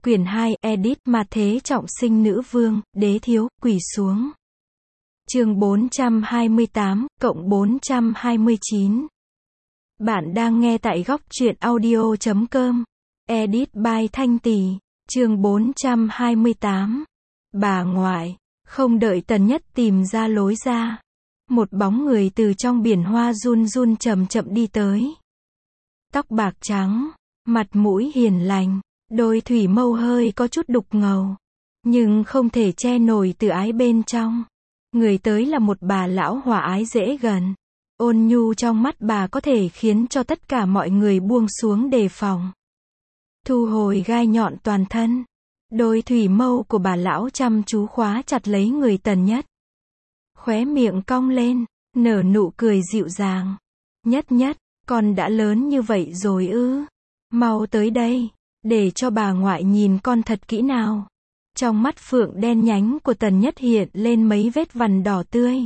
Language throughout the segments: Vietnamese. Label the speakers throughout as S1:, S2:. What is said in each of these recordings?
S1: Quyển 2, edit, Ma Thế Trọng Sinh Nữ Vương, Đế Thiếu, quỳ xuống. Chương 428, cộng 429. Bạn đang nghe tại góc truyện audio.com. Edit by Thanh Tỳ. Chương 428. Bà ngoại. Không đợi Tần Nhất tìm ra lối ra, một bóng người từ trong biển hoa run run chậm chậm đi tới. Tóc bạc trắng, mặt mũi hiền lành, đôi thủy mâu hơi có chút đục ngầu, nhưng không thể che nổi từ ái bên trong. Người tới là một bà lão hòa ái dễ gần. Ôn nhu trong mắt bà có thể khiến cho tất cả mọi người buông xuống đề phòng. Thu hồi gai nhọn toàn thân. Đôi thủy mâu của bà lão chăm chú khóa chặt lấy người Tần Nhất. Khóe miệng cong lên, nở nụ cười dịu dàng. Nhất Nhất, con đã lớn như vậy rồi ư? Mau tới đây, để cho bà ngoại nhìn con thật kỹ nào. Trong mắt phượng đen nhánh của Tần Nhất hiện lên mấy vết vằn đỏ tươi.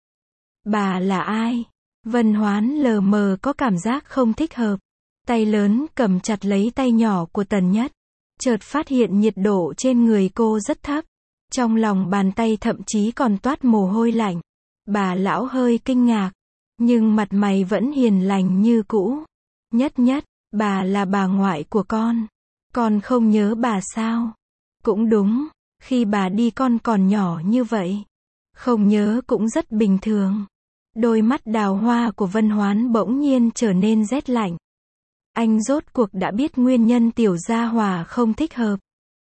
S1: Bà là ai? Vân Hoán lờ mờ có cảm giác không thích hợp. Tay lớn cầm chặt lấy tay nhỏ của Tần Nhất. Chợt phát hiện nhiệt độ trên người cô rất thấp. Trong lòng bàn tay thậm chí còn toát mồ hôi lạnh. Bà lão hơi kinh ngạc, nhưng mặt mày vẫn hiền lành như cũ. Nhất Nhất, bà là bà ngoại của con không nhớ bà sao? Cũng đúng, khi bà đi con còn nhỏ như vậy. Không nhớ cũng rất bình thường. Đôi mắt đào hoa của Vân Hoán bỗng nhiên trở nên rét lạnh. Anh rốt cuộc đã biết nguyên nhân tiểu gia hòa không thích hợp.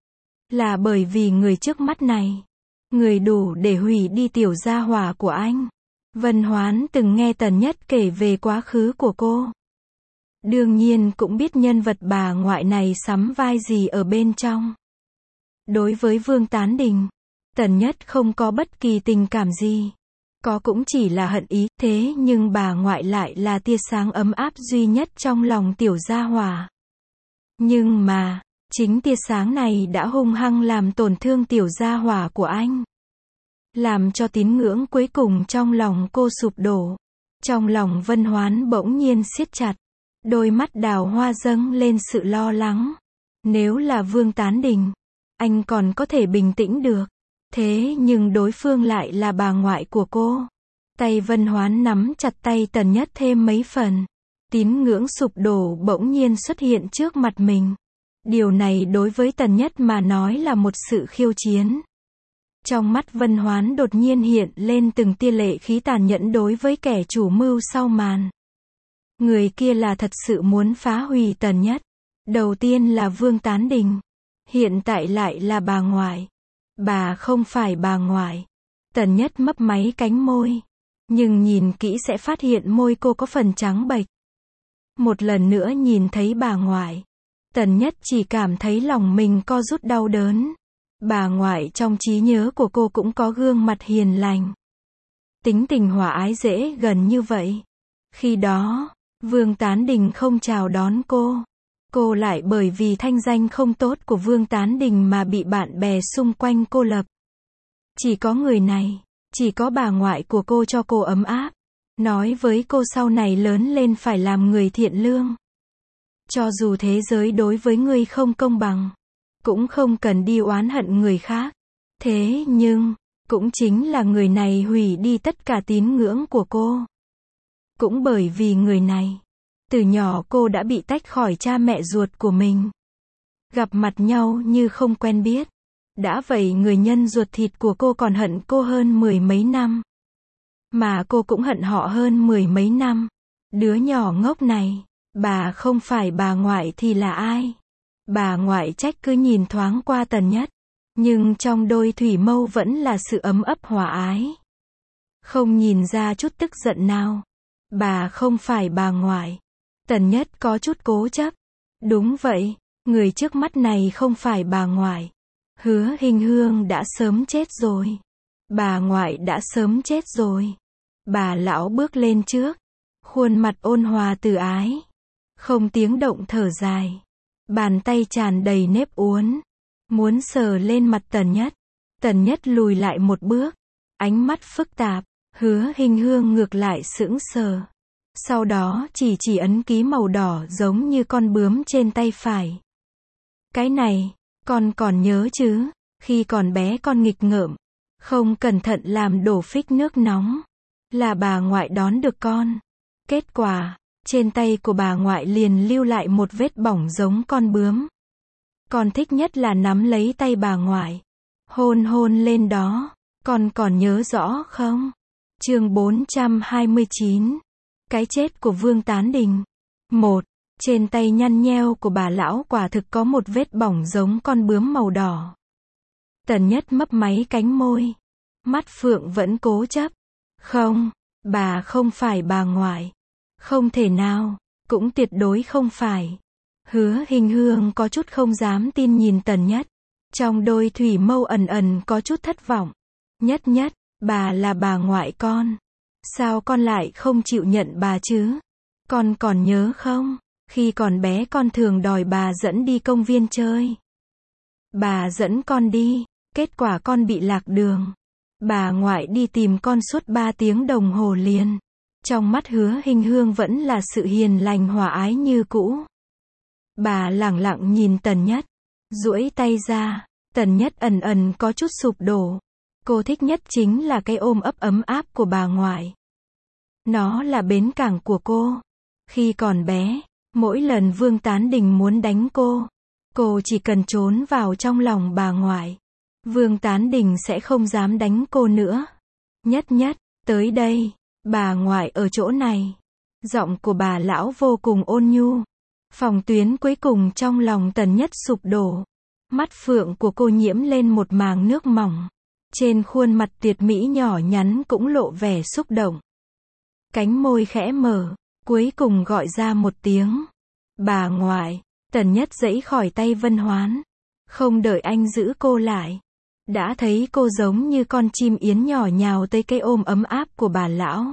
S1: Là bởi vì người trước mắt này, người đủ để hủy đi tiểu gia hòa của anh. Vân Hoán từng nghe Tần Nhất kể về quá khứ của cô. Đương nhiên cũng biết nhân vật bà ngoại này sắm vai gì ở bên trong. Đối với Vương Tán Đình, Tần Nhất không có bất kỳ tình cảm gì. Có cũng chỉ là hận ý, thế nhưng bà ngoại lại là tia sáng ấm áp duy nhất trong lòng tiểu gia hòa. Nhưng mà, chính tia sáng này đã hung hăng làm tổn thương tiểu gia hòa của anh. Làm cho tín ngưỡng cuối cùng trong lòng cô sụp đổ. Trong lòng Vân Hoán bỗng nhiên siết chặt. Đôi mắt đào hoa dâng lên sự lo lắng. Nếu là Vương Tán Đình, anh còn có thể bình tĩnh được. Thế nhưng đối phương lại là bà ngoại của cô. Tay Vân Hoán nắm chặt tay Tần Nhất thêm mấy phần. Tín ngưỡng sụp đổ bỗng nhiên xuất hiện trước mặt mình. Điều này đối với Tần Nhất mà nói là một sự khiêu chiến. Trong mắt Vân Hoán đột nhiên hiện lên từng tia lệ khí tàn nhẫn đối với kẻ chủ mưu sau màn. Người kia là thật sự muốn phá hủy Tần Nhất. Đầu tiên là Vương Tán Đình. Hiện tại lại là bà ngoại. Bà không phải bà ngoại. Tần Nhất mấp máy cánh môi. Nhưng nhìn kỹ sẽ phát hiện môi cô có phần trắng bệch. Một lần nữa nhìn thấy bà ngoại, Tần Nhất chỉ cảm thấy lòng mình co rút đau đớn. Bà ngoại trong trí nhớ của cô cũng có gương mặt hiền lành. Tính tình hòa ái dễ gần như vậy. Khi đó, Vương Tán Đình không chào đón cô. Cô lại bởi vì thanh danh không tốt của Vương Tán Đình mà bị bạn bè xung quanh cô lập. Chỉ có người này, chỉ có bà ngoại của cô cho cô ấm áp. Nói với cô sau này lớn lên phải làm người thiện lương. Cho dù thế giới đối với ngươi không công bằng, cũng không cần đi oán hận người khác. Thế nhưng, cũng chính là người này hủy đi tất cả tín ngưỡng của cô. Cũng bởi vì người này, từ nhỏ cô đã bị tách khỏi cha mẹ ruột của mình. Gặp mặt nhau như không quen biết. Đã vậy người nhân ruột thịt của cô còn hận cô hơn 10 mấy năm. Mà cô cũng hận họ hơn 10 mấy năm. Đứa nhỏ ngốc này, bà không phải bà ngoại thì là ai? Bà ngoại trách cứ nhìn thoáng qua Tần Nhất. Nhưng trong đôi thủy mâu vẫn là sự ấm ấp hòa ái. Không nhìn ra chút tức giận nào. Bà không phải bà ngoại. Tần Nhất có chút cố chấp. Đúng vậy, người trước mắt này không phải bà ngoại. Hứa Hình Hương đã sớm chết rồi. Bà ngoại đã sớm chết rồi. Bà lão bước lên trước. Khuôn mặt ôn hòa từ ái. Không tiếng động thở dài. Bàn tay tràn đầy nếp uốn. Muốn sờ lên mặt Tần Nhất. Tần Nhất lùi lại một bước. Ánh mắt phức tạp. Hứa Hình Hương ngược lại sững sờ. Sau đó chỉ ấn ký màu đỏ giống như con bướm trên tay phải. Cái này, Con còn nhớ chứ, khi còn bé con nghịch ngợm, không cẩn thận làm đổ phích nước nóng, là bà ngoại đón được con. Kết quả, trên tay của bà ngoại liền lưu lại một vết bỏng giống con bướm. Con thích nhất là nắm lấy tay bà ngoại, hôn hôn lên đó, con còn nhớ rõ không? Chương 429. Cái chết của Vương Tán Đình. 1. Trên tay nhăn nheo của bà lão quả thực có một vết bỏng giống con bướm màu đỏ. Tần Nhất mấp máy cánh môi. Mắt phượng vẫn cố chấp. Không, bà không phải bà ngoại. Không thể nào, cũng tuyệt đối không phải. Hứa Hình Hương có chút không dám tin nhìn Tần Nhất. Trong đôi thủy mâu ẩn ẩn có chút thất vọng. Nhất Nhất, bà là bà ngoại con. Sao con lại không chịu nhận bà chứ? Con còn nhớ không? Khi còn bé con thường đòi bà dẫn đi công viên chơi. Bà dẫn con đi, kết quả con bị lạc đường. Bà ngoại đi tìm con suốt 3 tiếng đồng hồ liền. Trong mắt Hứa Hình Hương vẫn là sự hiền lành hòa ái như cũ. Bà lẳng lặng nhìn Tần Nhất, duỗi tay ra. Tần Nhất ẩn ẩn có chút sụp đổ. Cô thích nhất chính là cái ôm ấp ấm áp của bà ngoại. Nó là bến cảng của cô. Khi còn bé, mỗi lần Vương Tán Đình muốn đánh cô chỉ cần trốn vào trong lòng bà ngoại. Vương Tán Đình sẽ không dám đánh cô nữa. Nhất Nhất, tới đây, bà ngoại ở chỗ này. Giọng của bà lão vô cùng ôn nhu. Phòng tuyến cuối cùng trong lòng Tần Nhất sụp đổ. Mắt phượng của cô nhiễm lên một màng nước mỏng. Trên khuôn mặt tuyệt mỹ nhỏ nhắn cũng lộ vẻ xúc động. Cánh môi khẽ mở, cuối cùng gọi ra một tiếng. Bà ngoại. Tần Nhất giãy khỏi tay Vân Hoán. Không đợi anh giữ cô lại. Đã thấy cô giống như con chim yến nhỏ nhào tới cái ôm ấm áp của bà lão.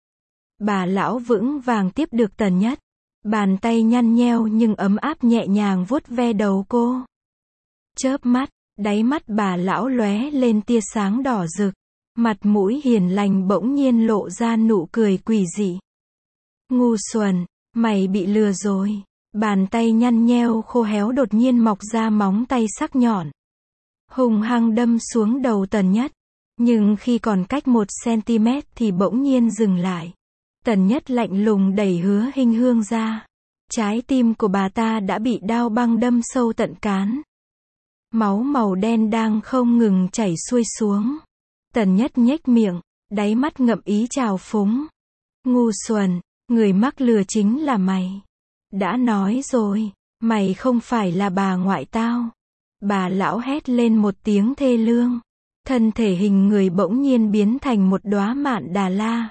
S1: Bà lão vững vàng tiếp được Tần Nhất. Bàn tay nhăn nheo nhưng ấm áp nhẹ nhàng vuốt ve đầu cô. Chớp mắt, đáy mắt bà lão lóe lên tia sáng đỏ rực. Mặt mũi hiền lành bỗng nhiên lộ ra nụ cười quỷ dị. Ngu xuẩn, mày bị lừa rồi. Bàn tay nhăn nheo khô héo đột nhiên mọc ra móng tay sắc nhọn. Hùng hăng đâm xuống đầu Tần Nhất. Nhưng khi còn cách 1 cm thì bỗng nhiên dừng lại. Tần Nhất lạnh lùng đẩy Hứa Hình Hương ra. Trái tim của bà ta đã bị đao băng đâm sâu tận cán. Máu màu đen đang không ngừng chảy xuôi xuống. Tần Nhất nhếch miệng, đáy mắt ngậm ý trào phúng. Ngu xuẩn, người mắc lừa chính là mày. Đã nói rồi, mày không phải là bà ngoại tao. Bà lão hét lên một tiếng thê lương. Thân thể hình người bỗng nhiên biến thành một đóa mạn đà la.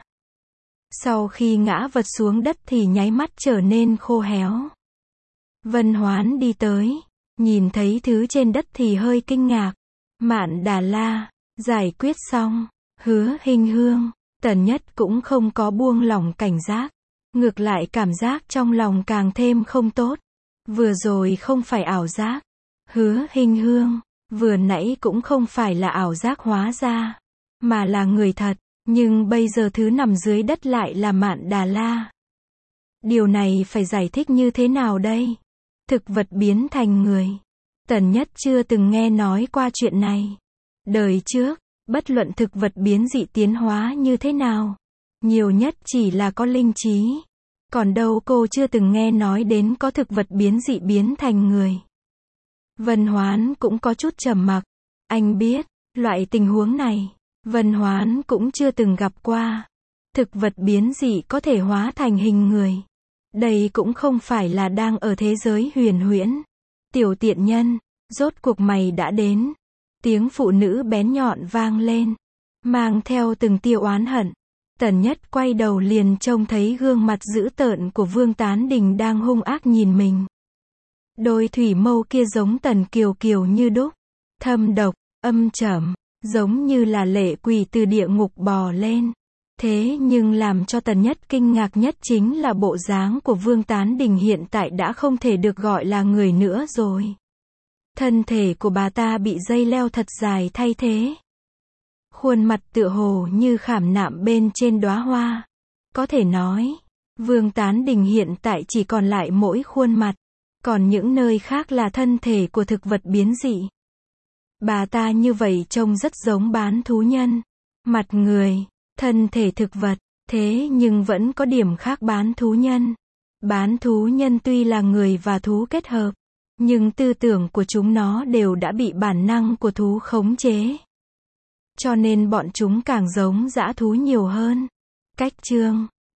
S1: Sau khi ngã vật xuống đất thì nháy mắt trở nên khô héo. Vân Hoán đi tới, nhìn thấy thứ trên đất thì hơi kinh ngạc. Mạn đà la, giải quyết xong. Hứa Hình Hương, Tần Nhất cũng không có buông lỏng cảnh giác. Ngược lại cảm giác trong lòng càng thêm không tốt. Vừa rồi không phải ảo giác. Hứa Hình Hương, vừa nãy cũng không phải là ảo giác hóa ra, mà là người thật. Nhưng bây giờ thứ nằm dưới đất lại là Mạn Đà La. Điều này phải giải thích như thế nào đây? Thực vật biến thành người. Tần Nhất chưa từng nghe nói qua chuyện này. Đời trước, bất luận thực vật biến dị tiến hóa như thế nào, nhiều nhất chỉ là có linh trí. Còn đâu cô chưa từng nghe nói đến có thực vật biến dị biến thành người. Vân Hoán cũng có chút trầm mặc. Anh biết, loại tình huống này, Vân Hoán cũng chưa từng gặp qua. Thực vật biến dị có thể hóa thành hình người. Đây cũng không phải là đang ở thế giới huyền huyễn. Tiểu tiện nhân, rốt cuộc mày đã đến. Tiếng phụ nữ bén nhọn vang lên, mang theo từng tia oán hận. Tần Nhất quay đầu liền trông thấy gương mặt dữ tợn của Vương Tán Đình đang hung ác nhìn mình. Đôi thủy mâu kia giống Tần Kiều Kiều như đúc, thâm độc, âm trầm, giống như là lệ quỷ từ địa ngục bò lên. Thế nhưng làm cho Tần Nhất kinh ngạc nhất chính là bộ dáng của Vương Tán Đình hiện tại đã không thể được gọi là người nữa rồi. Thân thể của bà ta bị dây leo thật dài thay thế. Khuôn mặt tựa hồ như khảm nạm bên trên đóa hoa. Có thể nói, Vương Tán Đình hiện tại chỉ còn lại mỗi khuôn mặt. Còn những nơi khác là thân thể của thực vật biến dị. Bà ta như vậy trông rất giống bán thú nhân. Mặt người, thân thể thực vật, thế nhưng vẫn có điểm khác bán thú nhân. Bán thú nhân tuy là người và thú kết hợp, nhưng tư tưởng của chúng nó đều đã bị bản năng của thú khống chế. Cho nên bọn chúng càng giống dã thú nhiều hơn. Cách chương